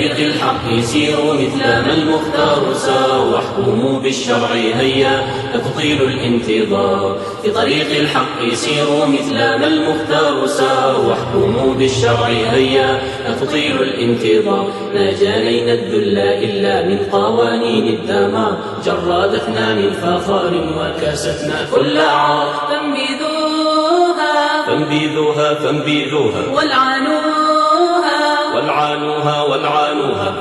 طريق الحق سيروا مثل ما المختار سار، واحكموا بالشرع هيا لا تطيلوا الانتظار. في طريق الحق سيروا مثل ما المختار سار، واحكموا بالشرع هيا لا تطيلوا الانتظار. ما جانينا الذل إلا من قوانين الدمار، جرادتنا من فخار وكاستنا كل عار. فانبذوها فانبذوها فانبذوها والعنوها والعانوها والعانوها.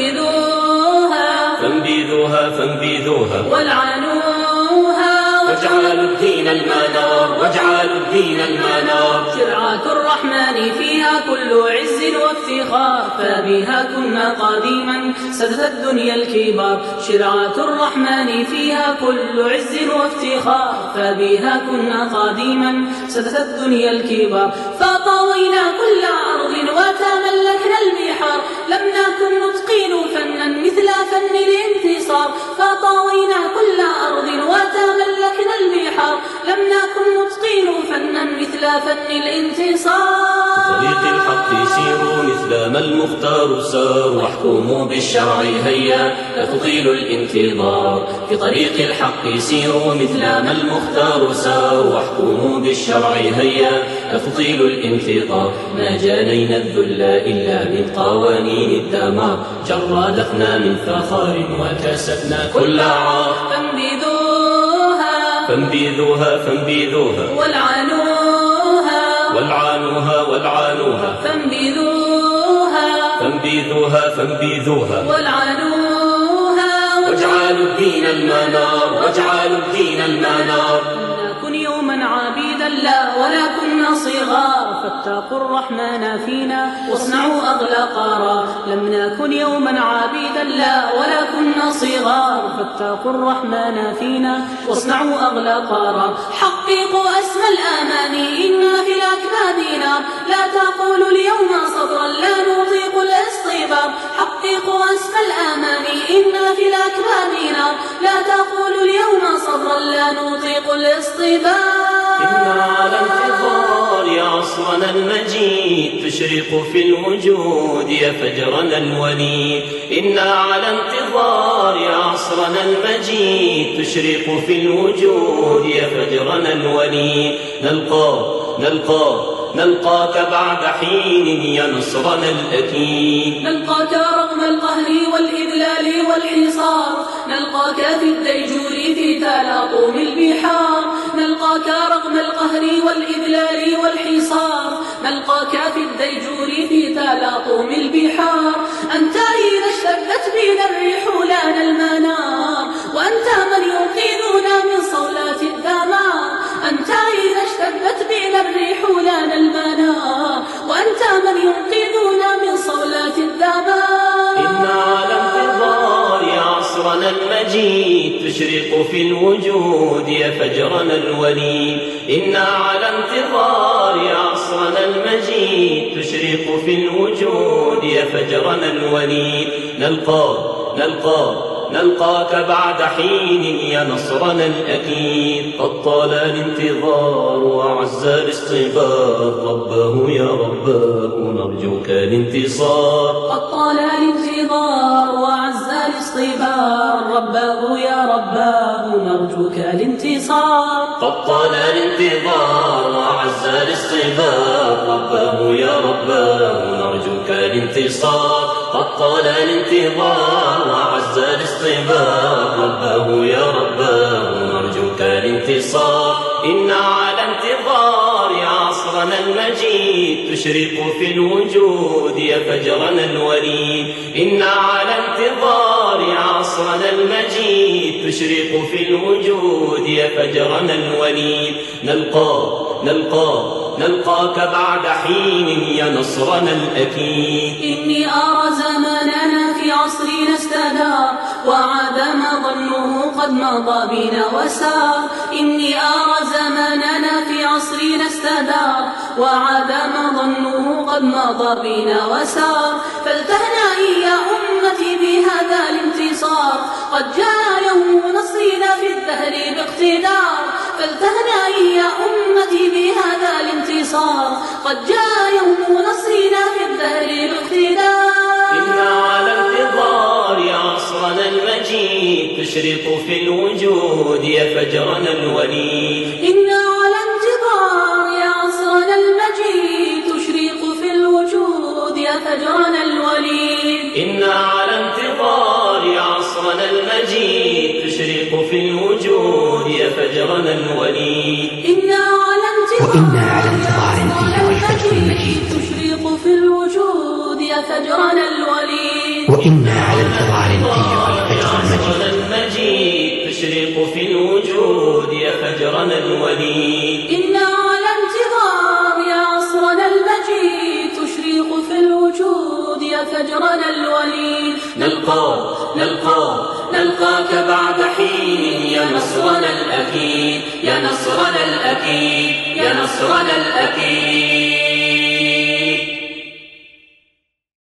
فانبذوها فانبذوها فانبذوها والعنوها واجعلوا الدين المنار، واجعلوا الدين المنار. شرعة الرحمن فيها كل عز وافتخار، فبها كنا قديما سدت الدنيا الكبار. شرعة الرحمن فيها كل عز وافتخار، فبها كنا قديما سدت الدنيا الكبار. فطوينا كل أرض وتملكنا البحار، لم نكن نتقن فنا مثل فن الانتصار. فطوينا كل أرض وتملكنا البحار، لم نكن نتقن فنا مثل فن الانتصار. طريق الحق سيروا مثل ما المختار سار، واحكموا بالشرع هيا لا تطيلوا الانتظار. في طريق الحق سيروا مثل ما المختار سار، واحكموا بالشرع هيا لا تطيلوا الانتظار. ما جانينا الذل إلا من قوانين الدمار، جرادتنا من فخار وكاستنا كل عار. فانبذوها فانبذوها فانبذوها والعنوها والعانوها والعانوها. فانبذوها فانبذوها فانبذوها والعنوها واجعلوا الدين المنار، واجعلوا الدين المنار. كن يوما عبيدا لا ولا كنا صغار، فاتقوا الرحمن فينا واصنعوا أغلى قرار. لم نكن يوما عبيدا لا ولا كنا صغار، فاتقوا الرحمن فينا واصنعوا أغلى قرار. حققوا أسمى الآماني إنا في الأكباد نار، لا تقولوا اليوم صبرا لا نطيق الاصطبار. حققوا أسمى الآماني إنا في الأكباد نار، لا تقولوا اليوم صبرا لا نطيق الاصطبار. إنا على انتظار يا عصرنا المجيد، تشرق في الوجود يا فجرنا الوليد. إنا على انتظار يا عصرنا المجيد، تشرق في الوجود يا فجرنا الوليد. نلقاك بعد حين يا نصرنا الأكيد. نلقاك رغم القهر والإذلال والحصار، نلقاك في الديجور في تلاطم البحار. نلقاك رغم القهر والإذلال والحصار، نلقاك في الديجور في تلاطم البحار. أنت إذا اشتدت بنا الريح لنا المنار، وأنت من ينقذنا من صولات الدمار. أنت إذا اشتدت بنا الريح لنا المنار، وأنت من ينقذنا من صولات الدمار. إنا على انتظار يا عصرنا المجيد، تشرق في الوجود يا فجرنا الوليد. إنا على انتظار يا عصرنا المجيد، تشرق في الوجود يا فجرنا الوليد. نلقاك بعد حين يا نصرنا الأكيد. قد طال الانتظار وعز الاصطبار، رباه يا رباه نرجوك الانتصار. قد طال الانتظار وعز الاصطبار، رباه يا رباه نرجوك الانتصار. قد طال الانتظار وعز الاصطبار، رباه يا رباه نرجوك الانتصار. قد طال الانتظار وعز الاصطبار، رباه يا رباه نرجوك الانتصار. إنا على انتظار يا عصرنا المجيد، تشرق في الوجود يا فجرنا الوليد. إنا على انتظار يا عصرنا المجيد، تشرق في الوجود يا فجرنا الوليد. نلقاك بعد حين يا نصرنا الأكيد. إني أرى زماننا في عصرنا استدار، وعاد ما ظنه قد مضى بنا وسار. إني أرى زماننا في عصرنا استدار، وعاد ما ظنه قد مضى بنا وسار. فلتهنئي يا أمتي بهذا الانتصار، قد جاء يوم نصرنا في الدهر باقتدار. فلتهنئي يا أمتي بهذا الانتصار، قد جاء يوم نصرنا في الدهر باقتدار. الوليد. وإنا على انتظار أيها الفجر المجيد. تشرق في الوجود يا فجرنا الوليد. وإنا على انتظار أيها الفجر المجيد. تشرق في الوجود يا فجرنا الوليد. إنا على انتظار يا عصرنا المجيد. تشرق في الوجود يا فجرنا الوليد. نلقاك بعد حين يا نصرنا الأكيد، يا نصرنا الأكيد، يا نصرنا الأكيد.